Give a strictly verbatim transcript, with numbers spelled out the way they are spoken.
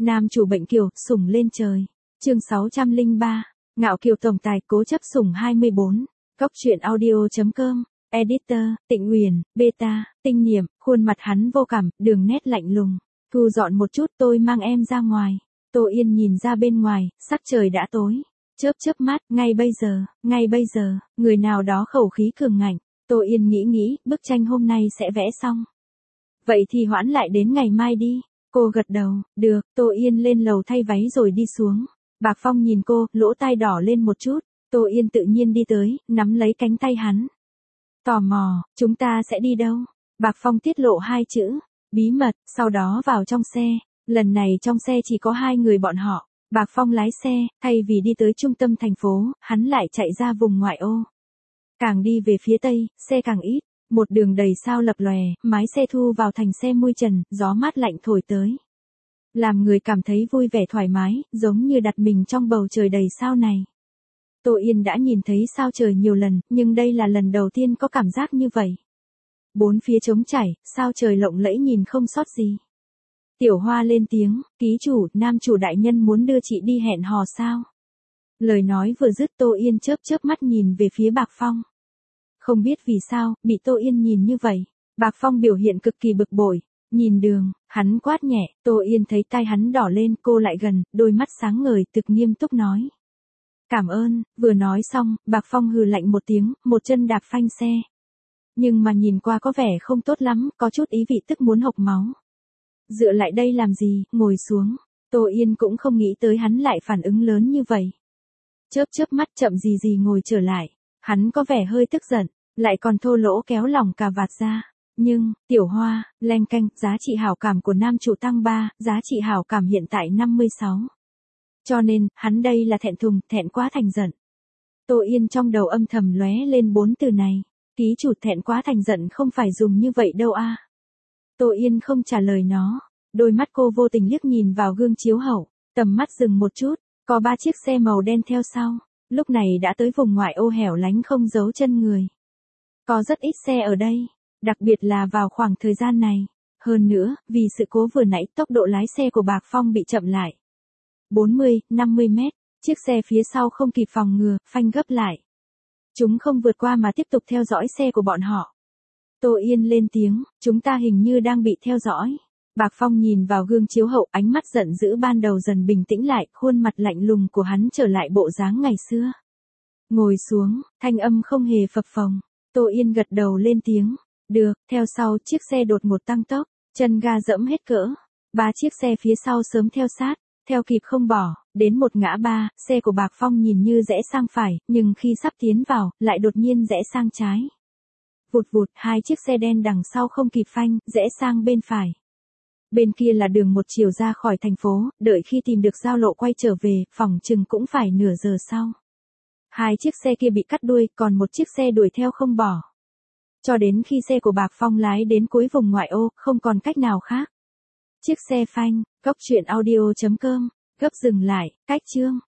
Nam chủ bệnh kiều, sủng lên trời. Chương sáu trăm lẻ ba. Ngạo kiều tổng tài cố chấp sủng hai mươi bốn. Cóc truyện audio.com. Editor, Tịnh Uyển, Beta, Tinh Niệm, khuôn mặt hắn vô cảm, đường nét lạnh lùng. Thu dọn một chút tôi mang em ra ngoài. Tô Yên nhìn ra bên ngoài, sắc trời đã tối. Chớp chớp mắt, ngay bây giờ, ngay bây giờ, người nào đó khẩu khí cường ngạnh. Tô Yên nghĩ nghĩ, bức tranh hôm nay sẽ vẽ xong. Vậy thì hoãn lại đến ngày mai đi. Cô gật đầu, được. Tô Yên lên lầu thay váy rồi đi xuống. Bạc Phong nhìn cô, lỗ tai đỏ lên một chút. Tô Yên tự nhiên đi tới, nắm lấy cánh tay hắn. Tò mò, chúng ta sẽ đi đâu? Bạc Phong tiết lộ hai chữ, bí mật, sau đó vào trong xe. Lần này trong xe chỉ có hai người bọn họ. Bạc Phong lái xe, thay vì đi tới trung tâm thành phố, hắn lại chạy ra vùng ngoại ô. Càng đi về phía tây, xe càng ít. Một đường đầy sao lập lòe, mái xe thu vào thành xe mui trần, gió mát lạnh thổi tới. Làm người cảm thấy vui vẻ thoải mái, giống như đặt mình trong bầu trời đầy sao này. Tô Yên đã nhìn thấy sao trời nhiều lần, nhưng đây là lần đầu tiên có cảm giác như vậy. Bốn phía trống trải, sao trời lộng lẫy nhìn không sót gì. Tiểu Hoa lên tiếng, ký chủ, nam chủ đại nhân muốn đưa chị đi hẹn hò sao? Lời nói vừa dứt Tô Yên chớp chớp mắt nhìn về phía Bạc Phong. Không biết vì sao, bị Tô Yên nhìn như vậy. Bạc Phong biểu hiện cực kỳ bực bội. Nhìn đường, hắn quát nhẹ, Tô Yên thấy tai hắn đỏ lên, cô lại gần, đôi mắt sáng ngời, thực nghiêm túc nói. Cảm ơn, vừa nói xong, Bạc Phong hừ lạnh một tiếng, một chân đạp phanh xe. Nhưng mà nhìn qua có vẻ không tốt lắm, có chút ý vị tức muốn hộc máu. Dựa lại đây làm gì, ngồi xuống. Tô Yên cũng không nghĩ tới hắn lại phản ứng lớn như vậy. Chớp chớp mắt chậm gì gì ngồi trở lại. Hắn có vẻ hơi tức giận, lại còn thô lỗ kéo lòng cà vạt ra. Nhưng, Tiểu Hoa, leng canh, giá trị hảo cảm của nam chủ tăng ba, giá trị hảo cảm hiện tại năm mươi sáu. Cho nên, hắn đây là thẹn thùng, thẹn quá thành giận. Tô Yên trong đầu âm thầm lóe lên bốn từ này. Ký chủ thẹn quá thành giận không phải dùng như vậy đâu a. Tô Yên không trả lời nó. Đôi mắt cô vô tình liếc nhìn vào gương chiếu hậu. Tầm mắt dừng một chút, có ba chiếc xe màu đen theo sau. Lúc này đã tới vùng ngoại ô hẻo lánh không giấu chân người. Có rất ít xe ở đây, đặc biệt là vào khoảng thời gian này. Hơn nữa, vì sự cố vừa nãy tốc độ lái xe của Bạc Phong bị chậm lại. bốn mươi, năm mươi mét, chiếc xe phía sau không kịp phòng ngừa, phanh gấp lại. Chúng không vượt qua mà tiếp tục theo dõi xe của bọn họ. Tô Yên lên tiếng, chúng ta hình như đang bị theo dõi. Bạc Phong nhìn vào gương chiếu hậu, ánh mắt giận dữ ban đầu dần bình tĩnh lại, khuôn mặt lạnh lùng của hắn trở lại bộ dáng ngày xưa. Ngồi xuống, thanh âm không hề phập phồng. Tô Yên gật đầu lên tiếng. Được, theo sau chiếc xe đột ngột tăng tốc, chân ga dẫm hết cỡ. Ba chiếc xe phía sau sớm theo sát, theo kịp không bỏ, đến một ngã ba, xe của Bạc Phong nhìn như rẽ sang phải, nhưng khi sắp tiến vào, lại đột nhiên rẽ sang trái. Vụt vụt, hai chiếc xe đen đằng sau không kịp phanh, rẽ sang bên phải. Bên kia là đường một chiều ra khỏi thành phố, đợi khi tìm được giao lộ quay trở về, phỏng chừng cũng phải nửa giờ sau. Hai chiếc xe kia bị cắt đuôi, còn một chiếc xe đuổi theo không bỏ. Cho đến khi xe của Bạc Phong lái đến cuối vùng ngoại ô, không còn cách nào khác. Chiếc xe phanh, cóc truyện audio.com, gấp dừng lại, cách chương.